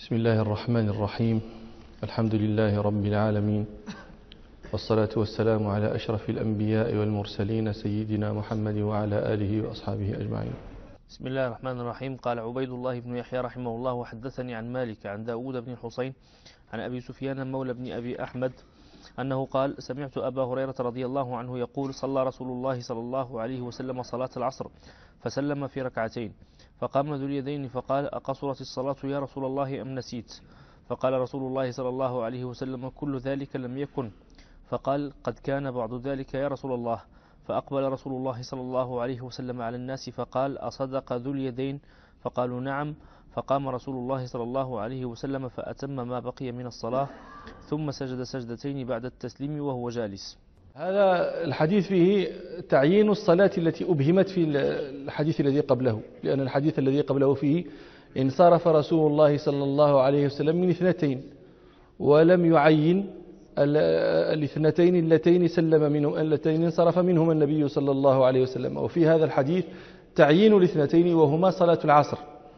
بسم الله الرحمن الرحيم. الحمد لله رب العالمين، والصلاة والسلام على أشرف الأنبياء والمرسلين سيدنا محمد وعلى آله وأصحابه أجمعين. بسم الله الرحمن الرحيم. قال عبيد الله بن يحيى رحمه الله: وحدثني عن مالك عن داود بن حسين عن أبي سفيان مولى بن أبي أحمد أنه قال: سمعت أبا هريرة رضي الله عنه يقول: صلى رسول الله صلى الله عليه وسلم صلاة العصر فسلم في ركعتين، فقام ذو اليدين فقال: أقصرت الصلاة يا رسول الله أم نسيت؟ فقال رسول الله صلى الله عليه وسلم: كل ذلك لم يكن. فقال: قد كان بعض ذلك يا رسول الله. فأقبل رسول الله صلى الله عليه وسلم على الناس فقال: أصدق ذو اليدين؟ فقالوا: نعم. فقام رسول الله صلى الله عليه وسلم فأتم ما بقي من الصلاة، ثم سجد سجدتين بعد التسليم وهو جالس. هذا الحديث فيه تعيين الصلاة التي أبهمت في الحديث الذي قبله، لأن الحديث الذي قبله فيه: انصرف رسول الله صلى الله عليه وسلم من اثنتين، ولم يعين الاثنتين اللتين سلم منهم، اللتين انصرف منهما النبي صلى الله عليه وسلم. وفي هذا الحديث تعيين الاثنتين وهما صلاة العصر.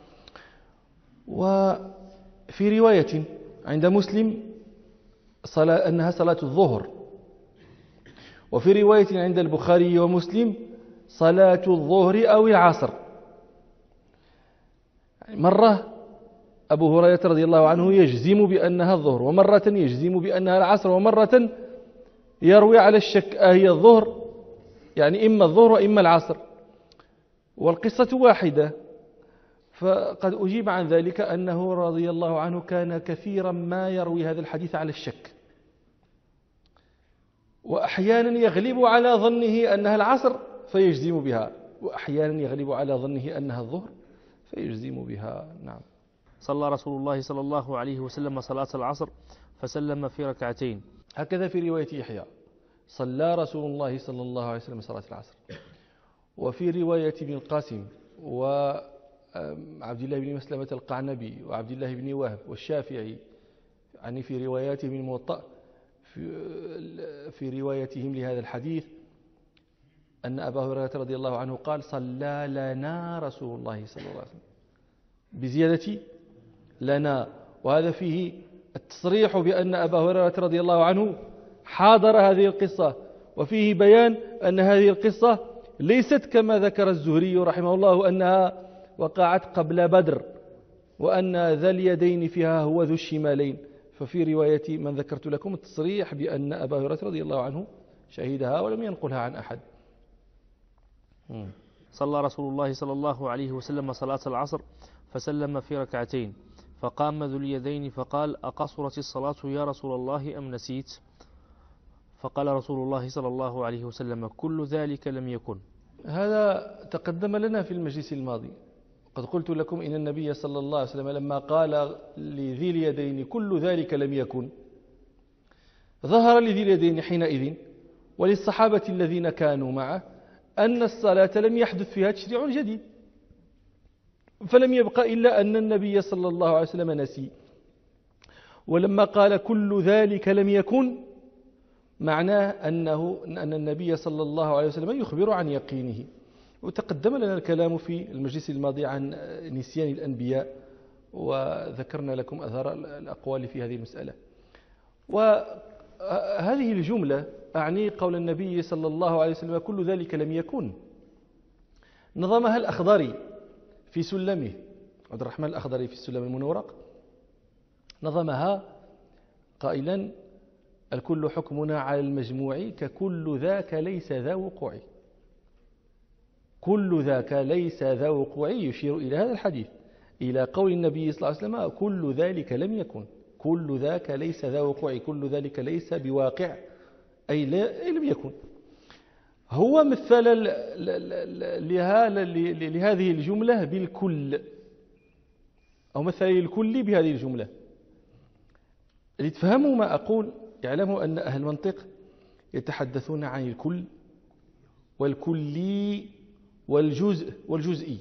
وفي رواية عند مسلم أنها صلاة الظهر، وفي رواية عند البخاري ومسلم صلاة الظهر أو العصر. مرة أبو هريرة رضي الله عنه يجزم بأنها الظهر، ومرة يجزم بأنها العصر، ومرة يروي على الشك: هي الظهر؟ يعني إما الظهر وإما العصر، والقصة واحدة. فقد أجيب عن ذلك أنه رضي الله عنه كان كثيرا ما يروي هذا الحديث على الشك، وأحيانا يغلب على ظنه أنها العصر فيجزم بها، وأحيانا يغلب على ظنه أنها الظهر فيجزم بها. نعم. صلى رسول الله صلى الله عليه وسلم صلاة العصر فسلم في ركعتين. هكذا في رواية يحيى: صلى رسول الله صلى الله عليه وسلم صلاة العصر. وفي رواية ابن القاسم وعبد الله بن مسلمة القعنبي وعبد الله بن وهب والشافعي، يعني في رواياتهم الموطأ في روايتهم لهذا الحديث، أن أبا هريرة رضي الله عنه قال: صلى لنا رسول الله صلى الله عليه وسلم، بزيادة لنا. وهذا فيه التصريح بأن أبا هريرة رضي الله عنه حاضر هذه القصة، وفيه بيان أن هذه القصة ليست كما ذكر الزهري رحمه الله أنها وقعت قبل بدر، وأن ذا اليدين فيها هو ذو الشمالين. ففي رواية من ذكرت لكم التصريح بأن أبا هريرة رضي الله عنه شهدها ولم ينقلها عن أحد. صلى رسول الله صلى الله عليه وسلم صلاة العصر فسلم في ركعتين، فقام ذو اليدين فقال: أقصرت الصلاة يا رسول الله أم نسيت؟ فقال رسول الله صلى الله عليه وسلم: كل ذلك لم يكن. هذا تقدم لنا في المجلس الماضي. قد قلت لكم إن النبي صلى الله عليه وسلم لما قال لذي اليدين: كل ذلك لم يكن، ظهر لذي اليدين حينئذ وللصحابة الذين كانوا معه أن الصلاة لم يحدث فيها تشريع جديد، فلم يبقى إلا أن النبي صلى الله عليه وسلم نسي. ولما قال كل ذلك لم يكن، معناه أن النبي صلى الله عليه وسلم يخبر عن يقينه. وتقدم لنا الكلام في المجلس الماضي عن نسيان الأنبياء، وذكرنا لكم أثار الأقوال في هذه المسألة. وهذه الجملة أعني قول النبي صلى الله عليه وسلم: كل ذلك لم يكن، نظمها الأخضري في سلمه، عبد الرحمن الأخضري في السلم المنورق، نظمها قائلا: الكل حكمنا على المجموع ككل ذاك ليس ذا وقوع. كل ذاك ليس ذا وقوع يشير إلى هذا الحديث، إلى قول النبي صلى الله عليه وسلم: كل ذلك لم يكن، كل ذاك ليس ذا وقوع، كل ذلك ليس بواقع، أي لم يكن. هو مثل لهذه الجملة بالكل، أو مثل الكل بهذه الجملة. لتفهموا ما أقول اعلموا أن أهل المنطق يتحدثون عن الكل والكلي والجزء والجزئي.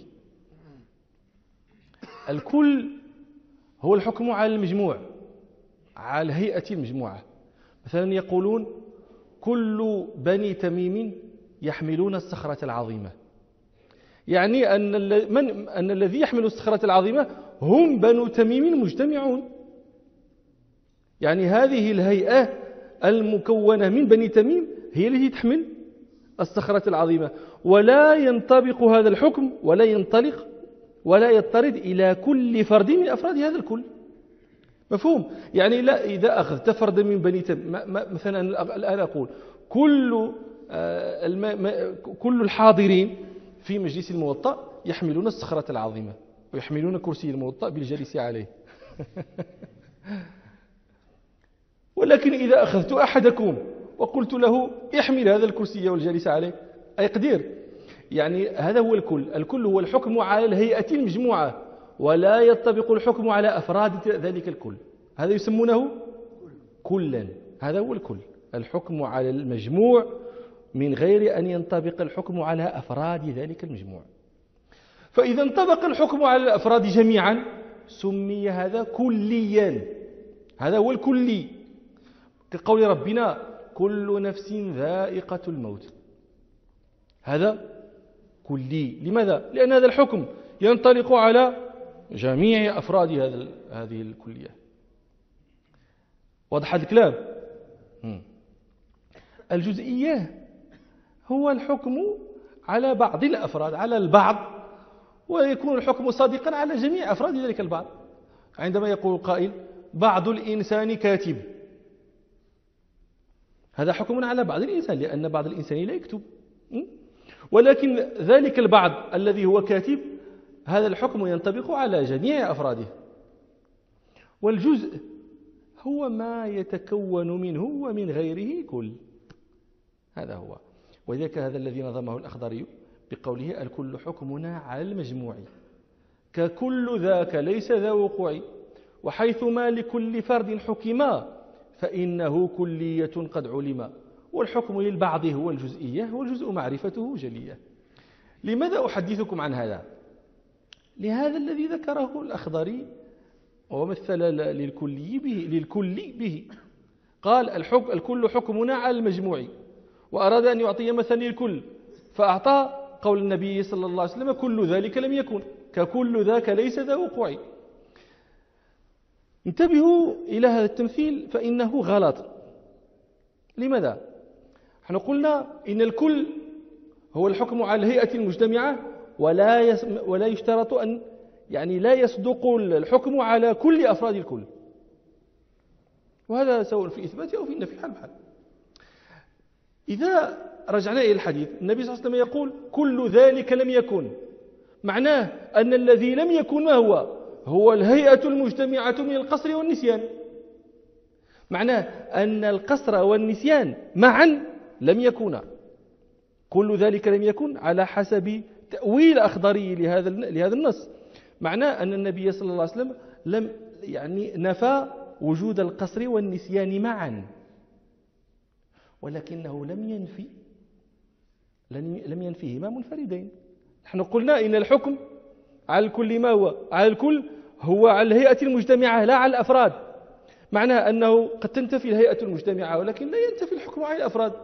الكل هو الحكم على المجموع، على هيئة المجموعة. مثلا يقولون: كل بني تميم يحملون الصخرة العظيمة، يعني أن الذي يحمل الصخرة العظيمة هم بنو تميم مجتمعون. يعني هذه الهيئة المكونة من بني تميم هي التي تحمل الصخرة العظيمة، ولا ينطبق هذا الحكم ولا ينطلق ولا يضطرد إلى كل فرد من أفراد هذا الكل. مفهوم؟ يعني لا، إذا أخذت فردا من بني تميم مثلا الآن أقول كل الحاضرين في مجلس الموطأ يحملون الصخرة العظيمة ويحملون كرسي الموطأ بالجالس عليه. ولكن إذا أخذت أحدكم وقلت له احمل هذا الكرسي والجالس عليه أيقدر؟ يعني هذا هو الكل. الكل هو الحكم على الهيئة المجموعة، ولا يطبق الحكم على أفراد ذلك الكل. هذا يسمونه كلا. هذا هو الكل، الحكم على المجموع من غير أن ينطبق الحكم على أفراد ذلك المجموع. فإذا انطبق الحكم على الأفراد جميعا سمي هذا كليا. هذا هو الكلي، كقول ربنا كل نفس ذائقة الموت. هذا كلي. لماذا؟ لأن هذا الحكم ينطلق على جميع أفراد هذه الكلية. واضح هذا الكلام؟ الجزئية هو الحكم على بعض الأفراد، على البعض، ويكون الحكم صادقا على جميع أفراد ذلك البعض. عندما يقول قائل بعض الإنسان كاتب، هذا حكم على بعض الإنسان، لأن بعض الإنسان لا يكتب، ولكن ذلك البعض الذي هو كاتب هذا الحكم ينطبق على جميع أفراده. والجزء هو ما يتكون منه ومن غيره كل. هذا هو. وذلك هذا الذي نظمه الأخضري بقوله الكل حكمنا على المجموع، ككل ذاك ليس ذا وقوع، وحيثما لكل فرد حكما فإنه كلية قد علم، والحكم للبعض هو الجزئية والجزء معرفته جلية. لماذا أحدثكم عن هذا؟ لهذا الذي ذكره الأخضري ومثل للكل به قال الكل حكمنا على المجموع، وأراد أن يعطي مثلا للكل فأعطى قول النبي صلى الله عليه وسلم كل ذلك لم يكن، ككل ذاك ليس ذا وقوع. انتبهوا إلى هذا التمثيل فإنه غلط. لماذا؟ نحن قلنا إن الكل هو الحكم على الهيئة المجتمعة، ولا يشترط أن يعني لا يصدق الحكم على كل أفراد الكل، وهذا سواء في إثبات أو في النفي حال بحال. إذا رجعنا إلى الحديث النبي صلى الله عليه وسلم يقول كل ذلك لم يكن، معناه أن الذي لم يكن ما هو الهيئة المجتمعة من القصر والنسيان. معناه أن القصر والنسيان معا لم يكونا. كل ذلك لم يكن على حسب تأويل أخضري لهذا النص، معناه أن النبي صلى الله عليه وسلم لم نفى وجود القصر والنسيان معا، ولكنه لم ينفيهما منفردين. نحن قلنا إن الحكم على الكل ما هو على الكل هو على الهيئة المجتمعة لا على الأفراد. معناه أنه قد تنتفي الهيئة المجتمعة ولكن لا ينتفي الحكم على الأفراد،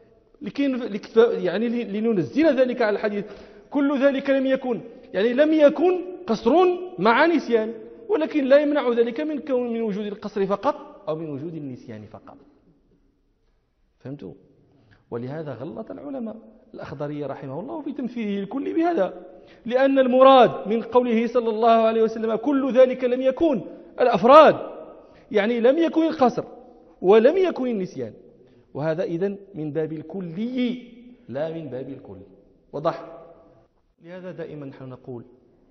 يعني لننزل ذلك على الحديث كل ذلك لم يكن، يعني لم يكن قصر مع نسيان، ولكن لا يمنع ذلك من وجود القصر فقط أو من وجود النسيان فقط. فهمتوا؟ ولهذا غلط العلماء الأخضري رحمه الله في تمثيله الكل بهذا، لأن المراد من قوله صلى الله عليه وسلم كل ذلك لم يكن الأفراد، يعني لم يكن القصر ولم يكن النسيان، وهذا إذن من باب الكلي لا من باب الكل. وضح؟ لهذا دائما نحن نقول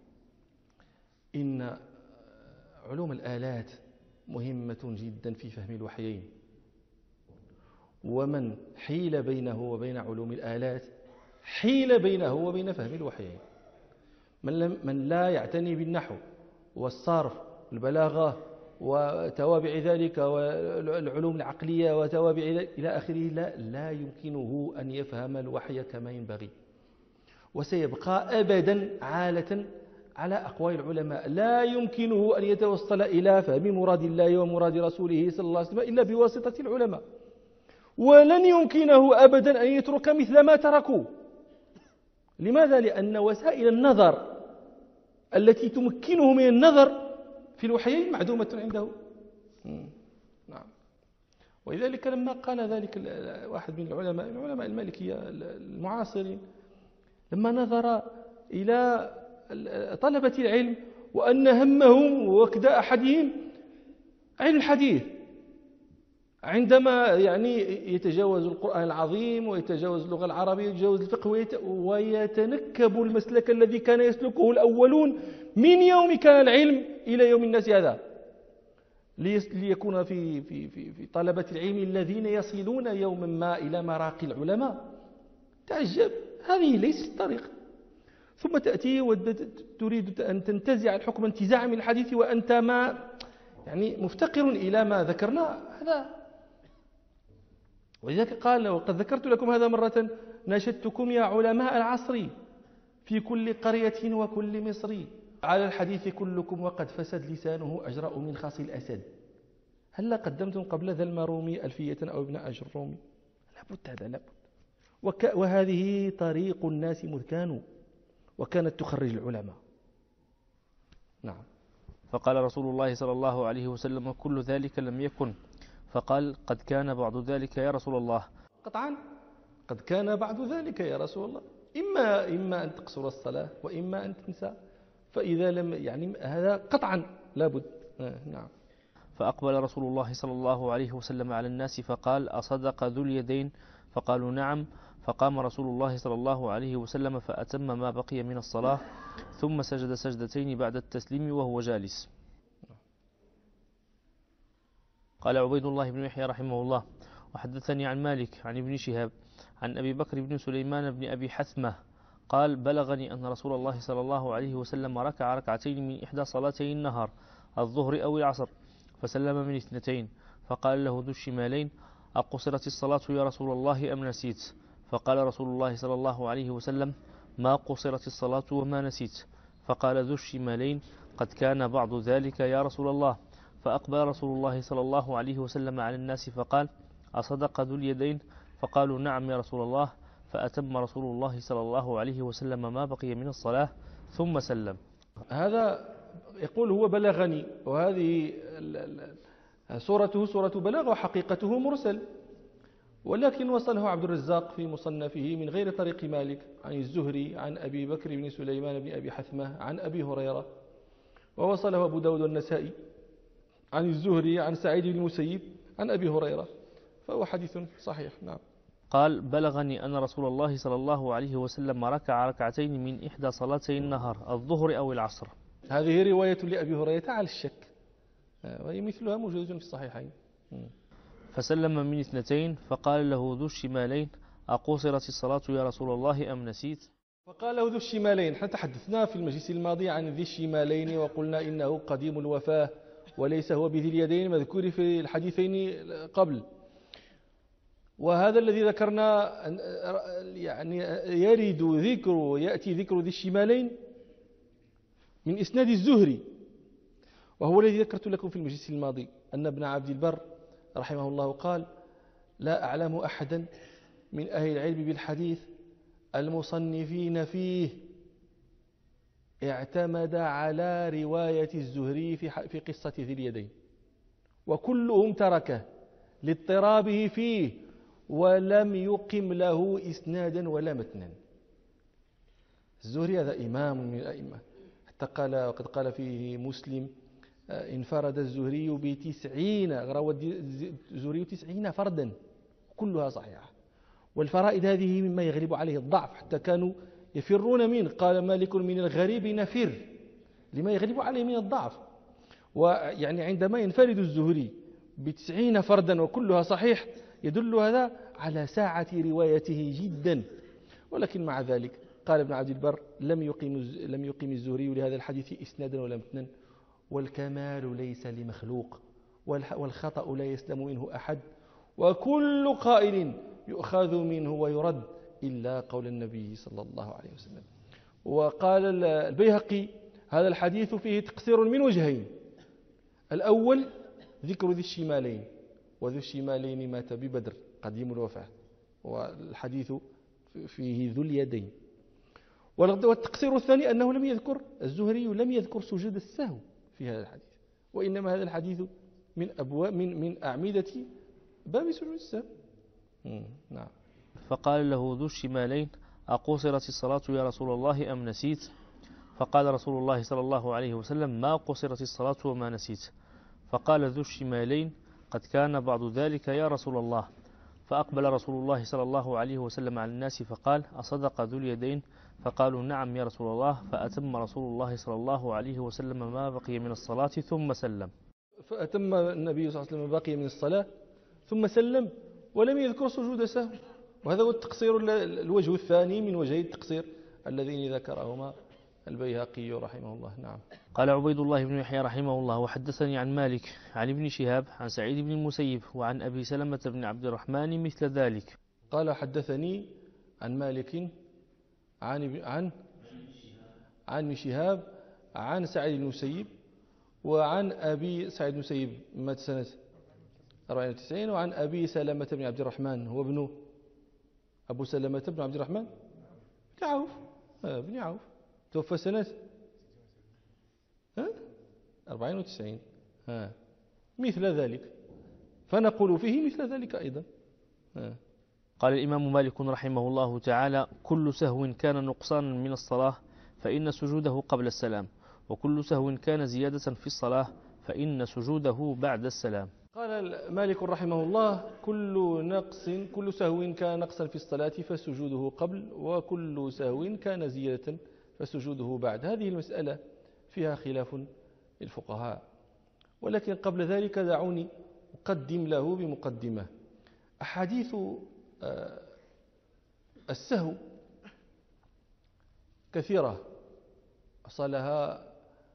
إن علوم الآلات مهمة جدا في فهم الوحيين، ومن حيل بينه وبين علوم الآلات حيل بينه وبين فهم الوحيين. من لا يعتني بالنحو والصرف والبلاغة وتوابع ذلك والعلوم العقلية وتوابع إلى آخره لا يمكنه أن يفهم الوحي كما ينبغي، وسيبقى أبدا عالة على أقوال العلماء. لا يمكنه أن يتوصل إلى فهم مراد الله ومراد رسوله صلى الله عليه وسلم إلا بواسطة العلماء، ولن يمكنه أبدا أن يترك مثل ما تركوا. لماذا؟ لأن وسائل النظر التي تمكنه من النظر في الوحيين معدومة عنده. نعم. ولذلك لما قال ذلك واحد من العلماء المالكية المعاصرين، لما نظر إلى طلبة العلم وأن همهم وكد أحدهم علم الحديث، عندما يعني يتجاوز القرآن العظيم ويتجاوز اللغة العربية ويتجاوز الفقه ويتنكب المسلك الذي كان يسلكه الأولون من يوم كان العلم إلى يوم الناس هذا، ليكون في طلبة العلم الذين يصلون يوما ما إلى مراقي العلماء. تعجب، هذه ليست الطريقة. ثم تأتي وتريد أن تنتزع الحكم انتزاعا من الحديث وأنت ما يعني مفتقر إلى ما ذكرنا هذا. ولذلك قال: وقد ذكرت لكم هذا مرة، ناشدتكم يا علماء العصر في كل قرية وكل مصر، على الحديث كلكم وقد فسد لسانه أجرأ من خاص الأسد. هل قدمتم قبل ذا المرومي ألفية أو ابن أجرومي؟ لابد، هذا لابد. وهذه طريق الناس مذ كانوا، وكانت تخرج العلماء. نعم. فقال رسول الله صلى الله عليه وسلم: كل ذلك لم يكن. فقال: قد كان بعض ذلك يا رسول الله. قطعا قد كان بعض ذلك يا رسول الله، إما أن تقصر الصلاة وإما أن تنسى، فإذا لم يعني هذا قطعا لابد. نعم. فأقبل رسول الله صلى الله عليه وسلم على الناس فقال: أصدق ذو اليدين؟ فقالوا: نعم. فقام رسول الله صلى الله عليه وسلم فأتم ما بقي من الصلاة، ثم سجد سجدتين بعد التسليم وهو جالس. قال عبيد الله بن يحيى رحمه الله: وحدثني عن مالك عن ابن شهاب عن أبي بكر بن سليمان بن أبي حثمة قال: بلغني أن رسول الله صلى الله عليه وسلم ركع ركعتين من إحدى صلاتي النهار، الظهر أو العصر، فسلم من 2، فقال له ذو الشمالين: أقصرت الصلاة يا رسول الله أم نسيت؟ فقال رسول الله صلى الله عليه وسلم: ما قصرت الصلاة وما نسيت. فقال ذو الشمالين: قد كان بعض ذلك يا رسول الله. فأقبل رسول الله صلى الله عليه وسلم على الناس فقال: أصدق ذو اليدين؟ فقالوا: نعم يا رسول الله. فأتم رسول الله صلى الله عليه وسلم ما بقي من الصلاة ثم سلم. هذا يقول هو بلغني، وهذه صورته صورة بلاغ وحقيقته مرسل، ولكن وصله عبد الرزاق في مصنفه من غير طريق مالك عن الزهري عن أبي بكر بن سليمان بن أبي حثمة عن أبي هريرة، ووصله أبو داود والنسائي عن الزهري عن سعيد بن المسيب عن أبي هريرة، فهو حديث صحيح. نعم. قال: بلغني أن رسول الله صلى الله عليه وسلم ركع ركعتين من إحدى صلاتي النهار، الظهر أو العصر. هذه رواية لأبي هريرة على الشك، وهي مثلها موجودة في الصحيحين. فسلم من 2، فقال له ذو الشمالين: أقصرت الصلاة يا رسول الله أم نسيت؟ فقال له ذو الشمالين. احنا تحدثنا في المجلس الماضي عن ذي الشمالين وقلنا إنه قديم الوفاة وليس هو بذي اليدين مذكور في الحديثين قبل. وهذا الذي ذكرنا يعني يأتي ذكر ذي الشمالين من إسناد الزهري، وهو الذي ذكرت لكم في المجلس الماضي أن ابن عبد البر رحمه الله قال: لا أعلم أحدا من أهل العلم بالحديث المصنفين فيه اعتمد على رواية الزهري في قصة ذي اليدين، وكلهم تركه لاضطرابه فيه ولم يقم له إسنادا ولا متنا. الزهري هذا إمام من الأئمة، حتى وقد قال فيه مسلم: انفرد الزهري روى الزهري 90 فردا كلها صحيحة. والفرائد هذه مما يغلب عليه الضعف، حتى كانوا يفرون منه. قال مالك: من الغريب نفر، لما يغلب عليه من الضعف. ويعني عندما ينفرد الزهري 90 فردا وكلها صحيح يدل هذا على ساعة روايته جدا. ولكن مع ذلك قال ابن عبد البر: لم يقم الزهري لهذا الحديث إسنادا ولا متنا، والكمال ليس لمخلوق، والخطأ لا يسلم منه أحد، وكل قائل يؤخذ منه ويرد إلا قول النبي صلى الله عليه وسلم. وقال البيهقي: هذا الحديث فيه تقصير من وجهين: الأول ذكر ذي الشمالين، وذو الشمالين مات ببدر قديم الوفاة، والحديث فيه ذو اليدين. والتقصير الثاني أنه لم يذكر الزهري لم يذكر سجود السهو في هذا الحديث، وإنما هذا الحديث من أبواب من أعمدة باب سجود السهو. نعم. فقال له ذو الشمالين: أقصرت الصلاة يا رسول الله أم نسيت؟ فقال رسول الله صلى الله عليه وسلم: ما قصرت الصلاة وما نسيت. فقال ذو الشمالين: قد كان بعض ذلك يا رسول الله. فأقبل رسول الله صلى الله عليه وسلم على الناس فقال: أصدق ذو اليدين؟ فقالوا: نعم يا رسول الله. فأتم رسول الله صلى الله عليه وسلم ما بقي من الصلاة ثم سلم. فأتم النبي صلى الله عليه وسلم ما بقي من الصلاة ثم سلم ولم يذكر سجود سهو، وهذا هو التقصير الوجه الثاني من وجهي التقصير اللذين ذكرهما البيهقي رحمه الله. نعم. قال عبيد الله بن يحيى رحمه الله: وحدثني عن مالك عن ابن شهاب عن سعيد بن المسيب وعن أبي سلمة بن عبد الرحمن مثل ذلك. قال حدثني عن مالك عن ابن شهاب عن سعيد بن المسيب وعن أبي سعيد بن المسيب مات سنة 94، وعن أبي سلمة بن عبد الرحمن هو ابن أبو سلمة بن عبد الرحمن بن عوف بن عوف توفى سنة 94 مثل ذلك، فنقول فيه مثل ذلك أيضا. قال الإمام مالك رحمه الله تعالى: كل سهو كان نقصانا من الصلاة فإن سجوده قبل السلام، وكل سهو كان زيادة في الصلاة فإن سجوده بعد السلام. قال مالك رحمه الله: كل سهو كان نقصا في الصلاة فسجوده قبل، وكل سهو كان زيادة فسجوده بعد. هذه المسألة فيها خلاف الفقهاء، ولكن قبل ذلك دعوني أقدم له بمقدمة. أحاديث السهو كثيرة أصلها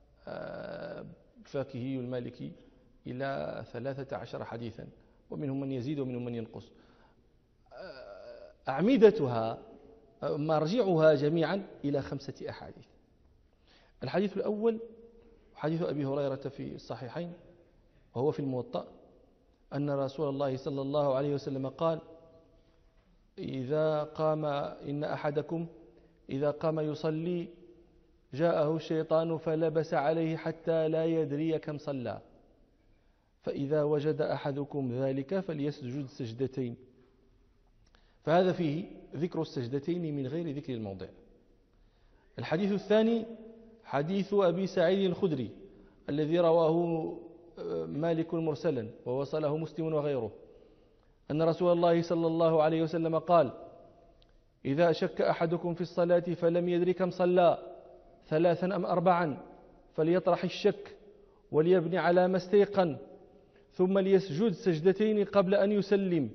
الفاكهي المالكي إلى 13 حديثا، ومنهم من يزيد ومنهم من ينقص. أعمدتها مرجعها جميعا إلى 5 أحاديث. الحديث الأول حديث أبي هريرة في الصحيحين وهو في الموطأ أن رسول الله صلى الله عليه وسلم قال: إن أحدكم إذا قام يصلي جاءه الشيطان فلبس عليه حتى لا يدري كم صلى، فإذا وجد أحدكم ذلك فليسجد سجدتين. فهذا فيه ذكر السجدتين من غير ذكر الموضع. الحديث الثاني حديث أبي سعيد الخدري الذي رواه مالك مرسلا ووصله مسلم وغيره، أن رسول الله صلى الله عليه وسلم قال: إذا شك أحدكم في الصلاة فلم يدري كم صلى 3 أم 4 فليطرح الشك وليبني على ما استيقن، ثم ليسجد سجدتين قبل أن يسلم،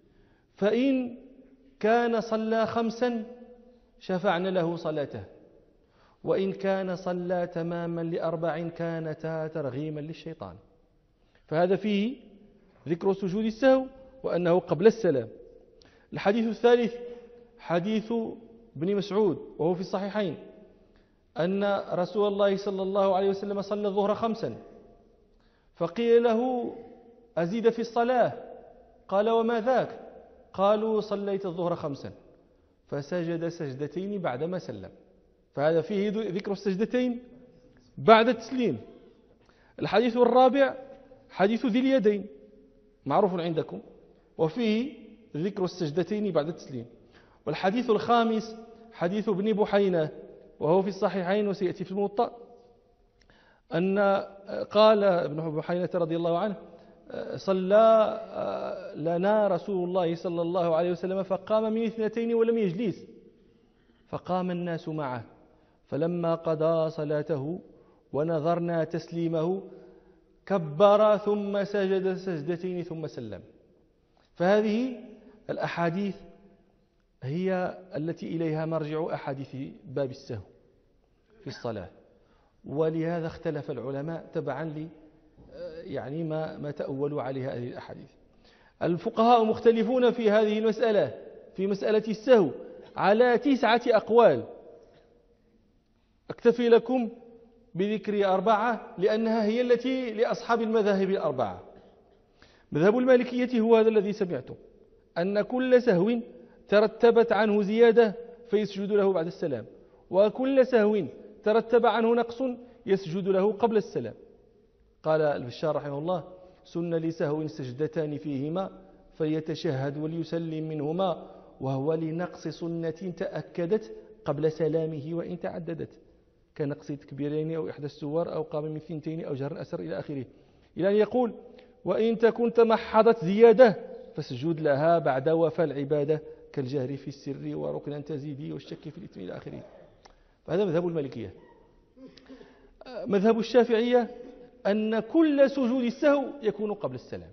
فإن كان صلى 5 شفعنا له صلاته، وإن كان صلى تماما ل4 كانتا ترغيما للشيطان. فهذا فيه ذكر سجود السهو وأنه قبل السلام. الحديث الثالث حديث ابن مسعود وهو في الصحيحين أن رسول الله صلى الله عليه وسلم صلى الظهر 5، فقيل له: أزيد في الصلاة؟ قال: وما ذاك؟ قالوا: صليت الظهر 5، فسجد سجدتين بعدما سلم. فهذا فيه ذكر السجدتين بعد التسليم. الحديث الرابع حديث ذي اليدين معروف عندكم، وفيه ذكر السجدتين بعد التسليم. والحديث الخامس حديث ابن بحينة وهو في الصحيحين وسيأتي في الموطأ، أن قال ابن بحينة رضي الله عنه: صلى لنا رسول الله صلى الله عليه وسلم فقام من 2 ولم يجلس، فقام الناس معه، فلما قضى صلاته ونظرنا تسليمه كبر ثم سجد سجدتين ثم سلم. فهذه الأحاديث هي التي إليها مرجع أحاديث باب السهو في الصلاة، ولهذا اختلف العلماء تبعا يعني ما تأولوا عليها هذه الأحاديث. الفقهاء مختلفون في هذه المسألة، في مسألة السهو، على 9 أقوال. أكتفي لكم بذكر 4 لأنها هي التي لأصحاب المذاهب 4. مذهب المالكية هو هذا الذي سمعته، أن كل سهو ترتبت عنه زيادة فيسجد له بعد السلام، وكل سهو ترتب عنه نقص يسجد له قبل السلام. قال البشار رحمه الله: سن لسهو سجدتان فيهما فيتشهد وليسلم منهما، وهو لنقص سنة تأكدت قبل سلامه وإن تعددت، كنقص تكبيرين أو إحدى السور أو قام من ثنتين أو جهر أسر إلى آخره، إلى أن يقول: وإن تكن تمحضت زيادة فاسجد لها بعد وفى العبادة، كالجهر في السر وركنا تزيدي والشك في الإثم إلى آخره. فهذا مذهب المالكية. مذهب الشافعية أن كل سجود السهو يكون قبل السلام.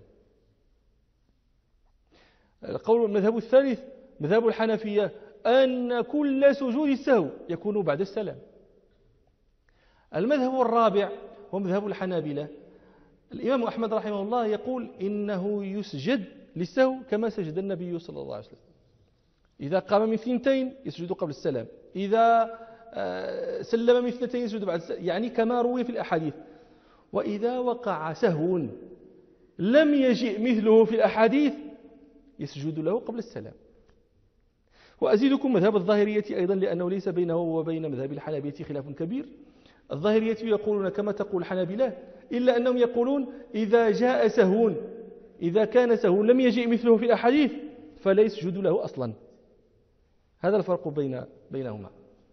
القول المذهب الثالث مذهب الحنفية أن كل سجود السهو يكون بعد السلام. المذهب الرابع هو مذهب الحنابلة. الإمام أحمد رحمه الله يقول إنه يسجد للسهو كما سجد النبي صلى الله عليه وسلم. إذا قام من ثنتين يسجد قبل السلام، إذا سلم من اثنتين يسجد بعد السلام، يعني كما روي في الأحاديث. وإذا وقع سهو لم يجئ مثله في الأحاديث يسجد له قبل السلام. وأزيدكم مذهب الظاهرية أيضا، لأنه ليس بينه وبين مذهب الحنابلة خلاف كبير. الظاهرية يقولون كما تقول الحنابلة، إلا أنهم يقولون إذا جاء سهو، إذا كان سهو لم يجئ مثله في الأحاديث فلا يسجد له أصلا. هذا الفرق بينهما.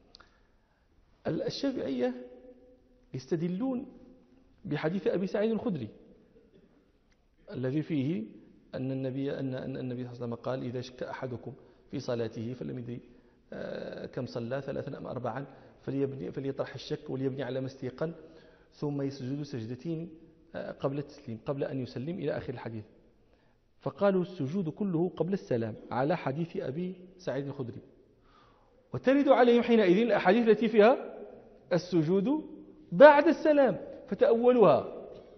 الشافعية يستدلون بحديث أبي سعيد الخدري الذي فيه أن النبي صلى الله عليه وسلم قال: إذا شك أحدكم في صلاته فلم يدري كم صلى 3 أم 4 فليطرح الشك وليبني على ما استيقن، ثم يسجد سجدتين قبل التسليم قبل أن يسلم إلى آخر الحديث. فقالوا السجود كله قبل السلام على حديث أبي سعيد الخدري، وترد عليهم حينئذ الأحاديث التي فيها السجود بعد السلام، فتأولوها.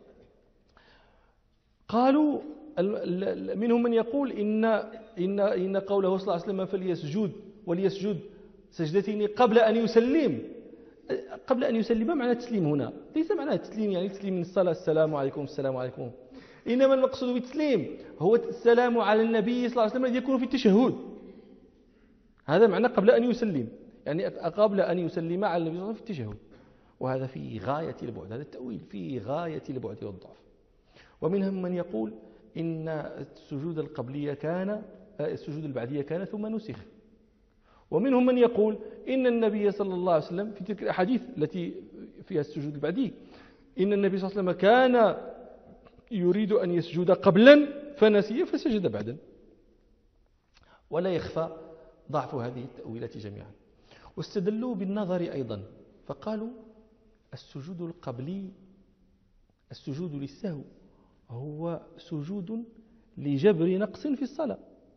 قالوا منهم من يقول إن قوله صلى الله عليه وسلم وليسجد سجدتين قبل أن يسلم. قبل أن يسلم معنى تسليم هنا ليس معنى تسليم يعني تسليم من الصلاة السلام عليكم السلام عليكم، إنما المقصود بالتسليم هو السلام على النبي صلى الله عليه وسلم الذي يكون في التشهد. هذا معنى قبل أن يسلم، يعني قبل أن يسلم على النبي صلى الله عليه وسلم في التشهد. وهذا في غاية البعد، هذا التأويل في غاية البعد والضعف. ومنهم من يقول إن السجود البعدية كان ثم نسخ. ومنهم من يقول إن النبي صلى الله عليه وسلم في تلك الأحاديث التي فيها السجود البعدي إن النبي صلى الله عليه وسلم كان يريد أن يسجد قبلا فنسي فسجد بعدا. ولا يخفى ضعف هذه التأويلات جميعا. واستدلوا بالنظر أيضا، فقالوا السجود القبلي، السجود للسهو، هو سجود لجبر نقص في الصلاة.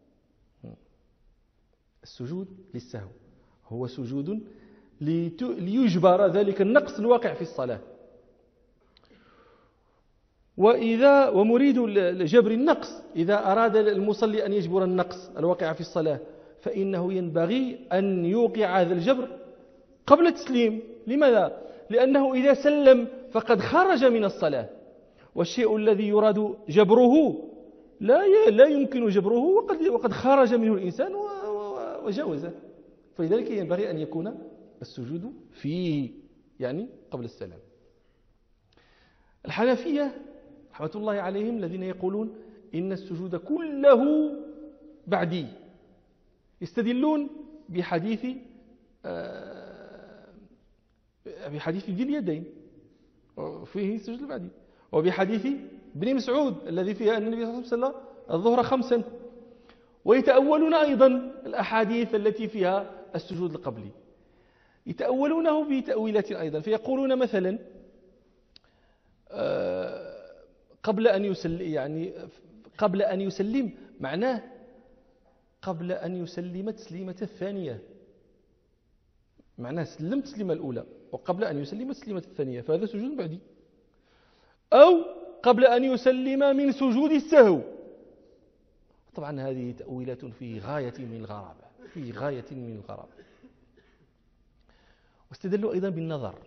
السجود للسهو هو سجود ليجبر ذلك النقص الواقع في الصلاة. ومريد جبر النقص إذا أراد المصلي أن يجبر النقص الواقع في الصلاة فإنه ينبغي أن يوقع هذا الجبر قبل التسليم. لماذا؟ لأنه إذا سلم فقد خرج من الصلاة، والشيء الذي يراد جبره لا يمكن جبره وقد خرج منه الإنسان وجاوزه، فلذلك ينبغي أن يكون السجود فيه يعني قبل السلام. الحنفية رحمة الله عليهم الذين يقولون إن السجود كله بعدي يستدلون بحديث ذي اليدين فيه السجود البعدي، وبحديث ابن مسعود الذي فيها أن النبي صلى الله عليه وسلم الظهر 5، ويتأولون أيضا الأحاديث التي فيها السجود القبلي، يتأولونه بتأويلات أيضا. فيقولون مثلا قبل أن يسلم معناه قبل أن يسلم تسليمة الثانية، معناه سلم تسليمة الأولى وقبل أن يسلم تسليمة الثانية، فهذا سجود بعدي. أو قبل أن يسلم من سجود السهو. طبعا هذه تأويلات في غاية من الغرابة، واستدلوا أيضا بالنظر.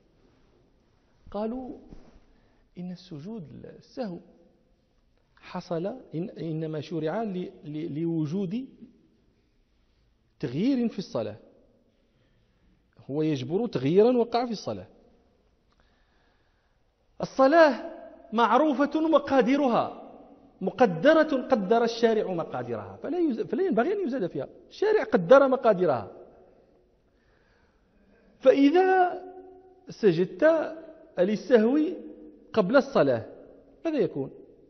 قالوا إن السجود السهو حصل إنما شرع لوجود تغيير في الصلاة. هو يجبر تغييرا وقع في الصلاة. الصلاة معروفة مقاديرها مقدرة، قدر الشارع مقاديرها، فلا ينبغي أن يزاد فيها. الشارع قدر مقاديرها. فإذا سجدت للسهو قبل الصلاة ماذا يكون؟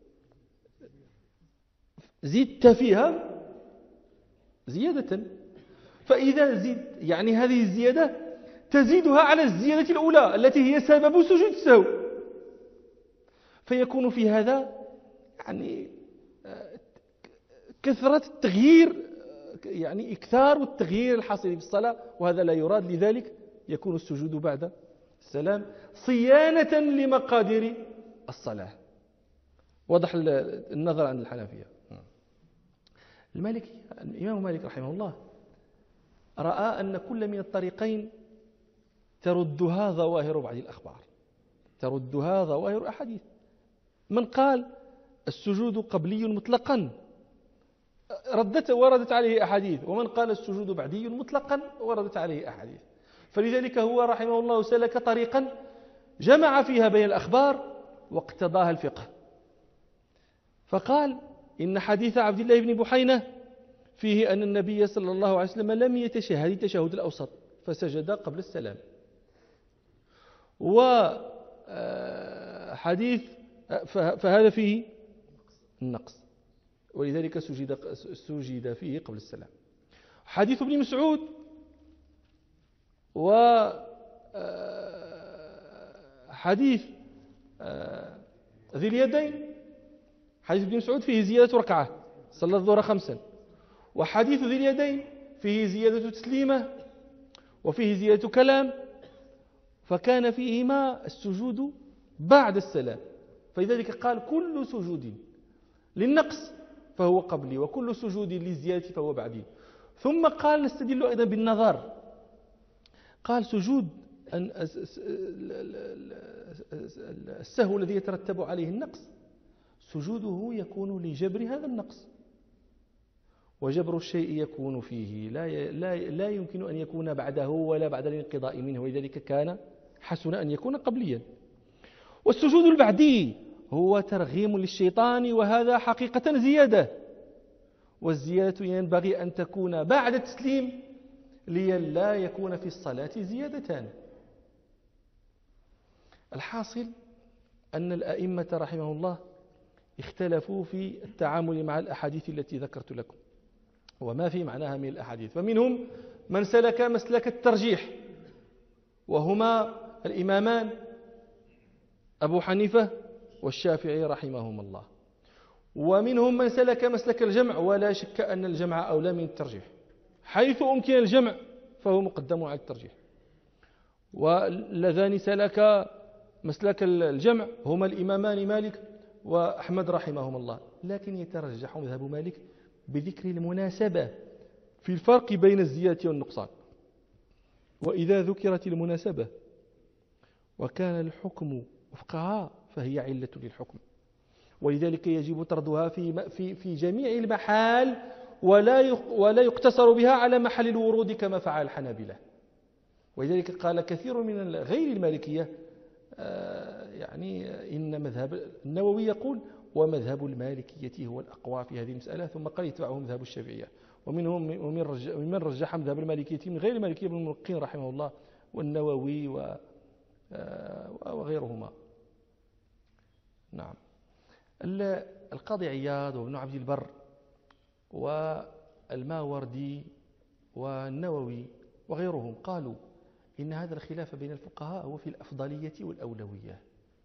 زدت فيها زيادة. فإذا زدت يعني هذه الزيادة تزيدها على الزيادة الأولى التي هي سبب سجود السهو، فيكون في هذا يعني كثرة التغيير، يعني إكثار التغيير الحاصل في الصلاة، وهذا لا يراد. لذلك يكون السجود بعد السلام صيانة لمقادير الصلاة. وضح النظر عن الحنفية. المالكي الإمام مالك رحمه الله رأى أن كل من الطريقين تردها ظواهر بعض الأخبار، تردها ظواهر أحاديث. من قال السجود قبلي مطلقا وردت عليه أحاديث، ومن قال السجود بعدي مطلقا وردت عليه أحاديث. فلذلك هو رحمه الله سلك طريقا جمع فيها بين الأخبار واقتضاها الفقه، فقال إن حديث عبد الله بن بحينة فيه أن النبي صلى الله عليه وسلم لم يتشهد التشهد الأوسط فسجد قبل السلام، وحديث فهذا فيه النقص ولذلك سجد فيه قبل السلام. حديث ابن مسعود وحديث ذي اليدين، حديث ابن مسعود فيه زيادة ركعة صلى الظهر 5، وحديث ذي اليدين فيه زيادة تسليمة وفيه زيادة كلام، فكان فيهما السجود بعد السلام. فلذلك قال كل سجود للنقص فهو قبلي وكل سجود للزيادة فهو بعدي. ثم قال نستدل أيضا بالنظر، قال سجود السهو الذي يترتب عليه النقص سجوده يكون لجبر هذا النقص، وجبر الشيء يكون فيه لا يمكن أن يكون بعده ولا بعد الانقضاء منه، ولذلك كان حسن أن يكون قبليا. والسجود البعدي هو ترغيم للشيطان، وهذا حقيقة زيادة، والزيادة ينبغي أن تكون بعد التسليم لئلا يكون في الصلاة زيادتان. الحاصل أن الأئمة رحمه الله اختلفوا في التعامل مع الأحاديث التي ذكرت لكم وما في معناها من الأحاديث، فمنهم من سلك مسلك الترجيح وهما الإمامان أبو حنيفة والشافعي رحمهم الله، ومنهم من سلك مسلك الجمع، ولا شك أن الجمع أولى من الترجيح، حيث أمكن الجمع فهو مقدم على الترجيح. واللذان سلك مسلك الجمع هما الإمامان مالك وأحمد رحمهم الله، لكن يترجح مذهب مالك بذكر المناسبة في الفرق بين الزيادة والنقصان. وإذا ذكرت المناسبة وكان الحكم وفقها فهي علة للحكم، ولذلك يجب طردها في جميع المحال ولا يقتصر بها على محل الورود كما فعل الحنابلة. ولذلك قال كثير من غير المالكية يعني إن مذهب النووي يقول ومذهب المالكية هو الأقوى في هذه المسألة، ثم قال يتبعه مذهب الشافعية، ومن رجح مذهب المالكية من غير المالكية ابن الملقين رحمه الله والنووي وغيرهما. نعم. القاضي عياض وابن عبد البر والماوردي والنووي وغيرهم قالوا إن هذا الخلاف بين الفقهاء هو في الأفضلية والأولوية،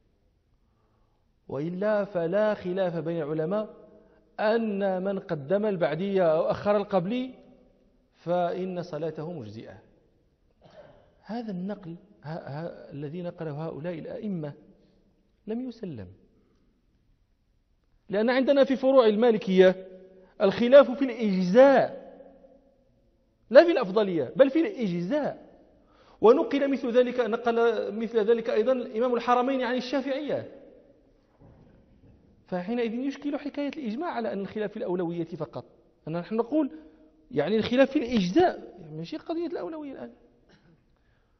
وإلا فلا خلاف بين العلماء أن من قدم البعدية أو أخر القبلي فإن صلاته مجزئة. هذا النقل الذي نقله هؤلاء الأئمة لم يسلم، لأن عندنا في فروع المالكية الخلاف في الإجزاء لا في الأفضلية بل في الإجزاء، ونقل مثل ذلك أيضا إمام الحرمين عن الشافعية، فحينئذ يشكل حكاية الإجماع على أن الخلاف في الأولوية فقط. نحن نقول يعني الخلاف في الإجزاء ماشي قضية الأولوية الآن.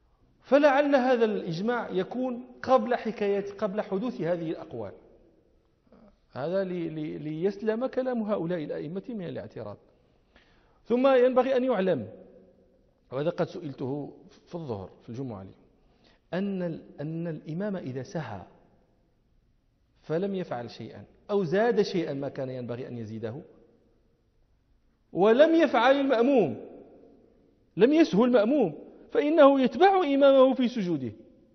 فلعل هذا الإجماع يكون قبل حدوث هذه الأقوال. هذا ليسلم كلام هؤلاء الأئمة من الاعتراض. ثم ينبغي أن يعلم، وهذا قد سئلته في الظهر في الجمعة اليوم، أن الإمام إذا سهى فلم يفعل شيئا أو زاد شيئا ما كان ينبغي أن يزيده، ولم يفعل المأموم، لم يسهو المأموم، فإنه يتبع إمامه في سجوده.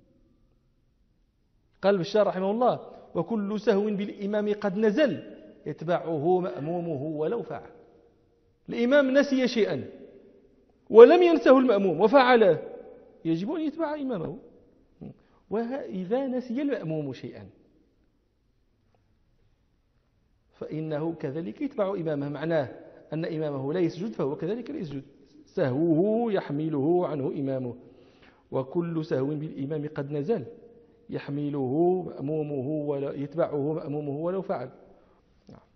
قال بشار رحمه الله: وكل سهو بالإمام قد نزل يتبعه مأمومه ولو فعل. الإمام نسي شيئا ولم ينسه المأموم وفعله، يجب أن يتبع إمامه. وإذا نسي المأموم شيئا فإنه كذلك يتبع إمامه، معناه أن إمامه لا يسجد فهو كذلك لا يسجد، سهوه يحمله عنه إمامه. وكل سهو بالإمام قد نزل يحمله مأمومه ولا يتبعه مأمومه ولو فعل.